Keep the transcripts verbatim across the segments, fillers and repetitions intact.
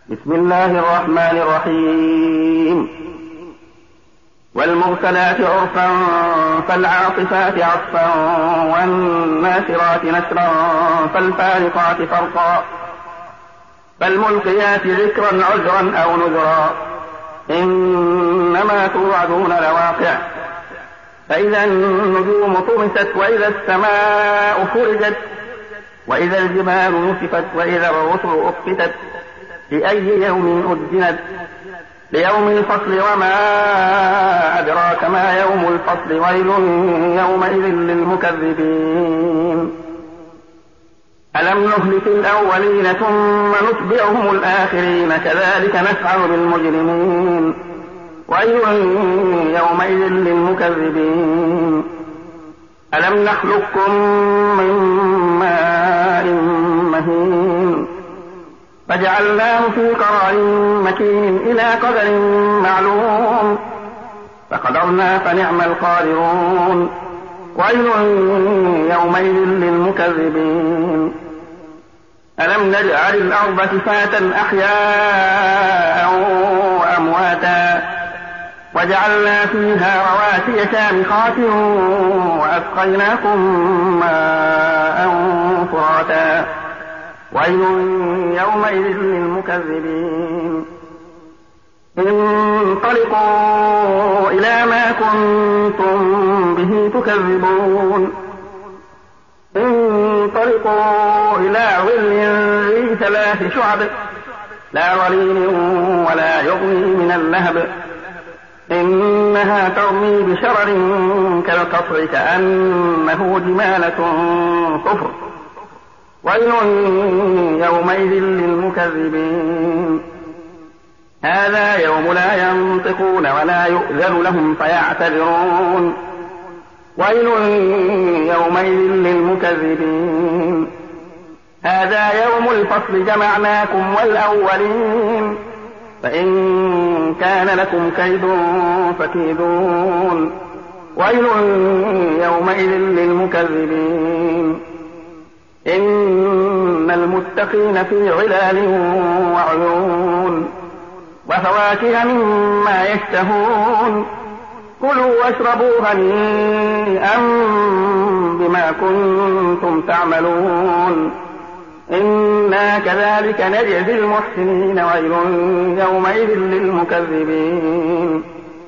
بسم الله الرحمن الرحيم والمرسلات عرفا فالعاصفات عصفا والناشرات نشرا فالفارقات فرقا فالملقيات ذكرا عذرا أو نذرا إنما توعدون لواقع فإذا النجوم طمست وإذا السماء فرجت وإذا الجبال نسفت وإذا الرسل أقتت لأي يوم أجلت ليوم الفصل وما أدراك ما يوم الفصل ويل يومئذ للمكذبين ألم نهلك الأولين ثم نتبعهم الآخرين كذلك نفعل بالمجرمين ويل يومئذ للمكذبين ألم نخلقكم من ماء مهين فجعلناه في قرار مكين إلى قدر معلوم فقدرنا فنعم القادرون ويل يومئذ للمكذبين ألم نجعل الأرض كفاة أحياء وأمواتا وجعلنا فيها رواسي شامخات وأسقيناكم ماء فراتا ويل يومئذ للمكذبين انطلقوا إلى ما كنتم به تكذبون انطلقوا إلى ظل ذي ثلاث شعب لا ظليل ولا يغني من اللهب إنها ترمي بشرر كالقصر كأنه جمالة صفر ويل يومئذ للمكذبين هذا يوم لا ينطقون ولا يؤذن لهم فيعتذرون ويل يومئذ للمكذبين هذا يوم الفصل جمعناكم والأولين فإن كان لكم كيد فكيدون ويل يومئذ للمكذبين إن المتقين في ظلال وعيون وفواكه مما يشتهون كلوا واشربوا هنيئا بما كنتم تعملون إنا كذلك نجزي المحسنين ويل يومئذ للمكذبين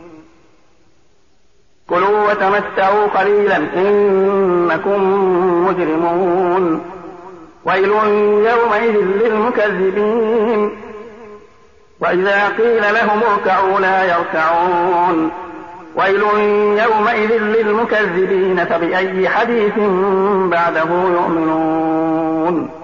كلوا وتمتعوا قليلا إنكم مجرمون ويل يومئذ للمكذبين وإذا قيل لهم اركعوا لا يركعون ويل يومئذ للمكذبين فبأي حديث بعده يؤمنون